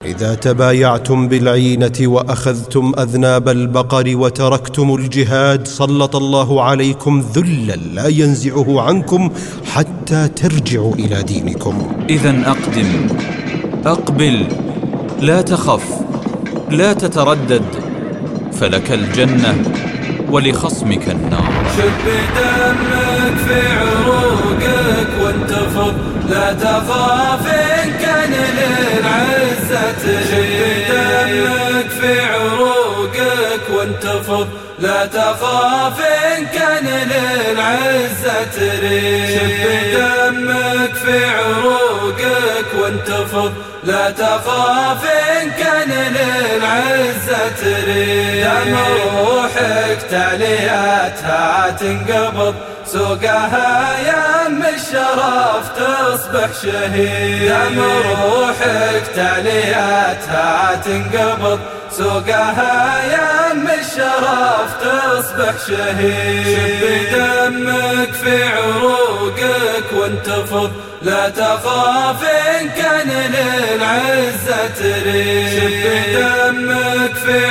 إذا تبايعتم بالعينة وأخذتم أذناب البقر وتركتم الجهاد سلط الله عليكم ذلا لا ينزعه عنكم حتى ترجعوا إلى دينكم. إذن أقدم، أقبل، لا تخف، لا تتردد، فلك الجنة ولخصمك النار. شب دمك في عروقك وانتفض، لا تخاف إن كان للعزة تريد. شب دمك في عروقك وانتفض، لا تخاف إن كان للعزة تريد. شب دمك في عروقك وانتفض، لا تخاف إن كان للعزة تريد. دم روحك تعلياتها تنقبض، سوقها يم الشرف تصبح شهيد. دم روحك تعلياتها تنقبض، سوقها يم الشرف تصبح شهيد. شب دمك في عروقك وانتفض، لا تخاف إن كان للعزة تريد. شب دمك في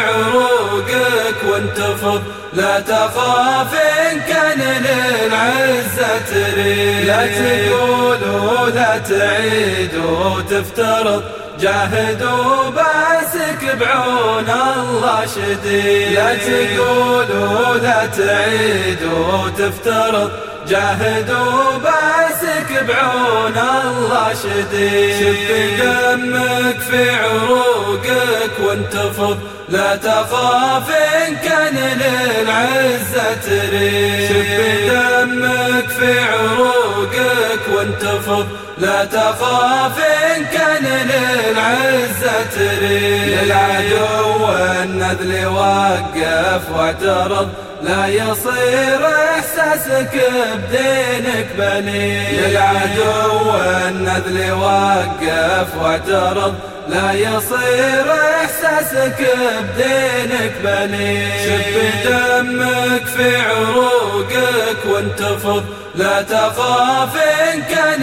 عروقك وانتفض، لا تخاف إن كان للعزة تريد. لا تقولوا لا تعيدوا تفترض، جاهدوا باسك بعون الله شديد. لا تقولوا لا تعيدوا تفترض، جاهدوا باسك بعون الله شديد. شب دمك في عروقك وانتفض، لا تخاف إن كان للعزة تريد. شب دمك في عروقك وانتفض، لا تخاف إن كان للعزة تريد. للعدو النذل وقف واعترض، لا يصير إحساسك بدينك بليد. للعدو النذل وقف واعترض، لا يصير إحساسك بدينك بليد. شب دمك في عروقك وانتفض، لا تخاف إن كان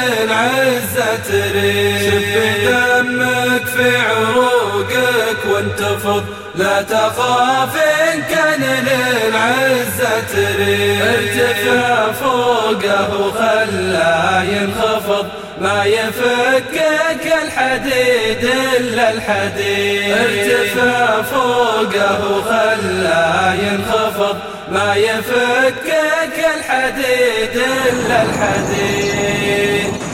للعزة تريد. شب دمك في عروقك وانتفض، لا تخاف إن كان للعزة تريد. ارتفع فوقه وخلاه ينخفض، ما يفكك الحديد إلا الحديد. ارتفع فوقه وخلاه ينخفض، ما يفكك الحديد إلا الحديد.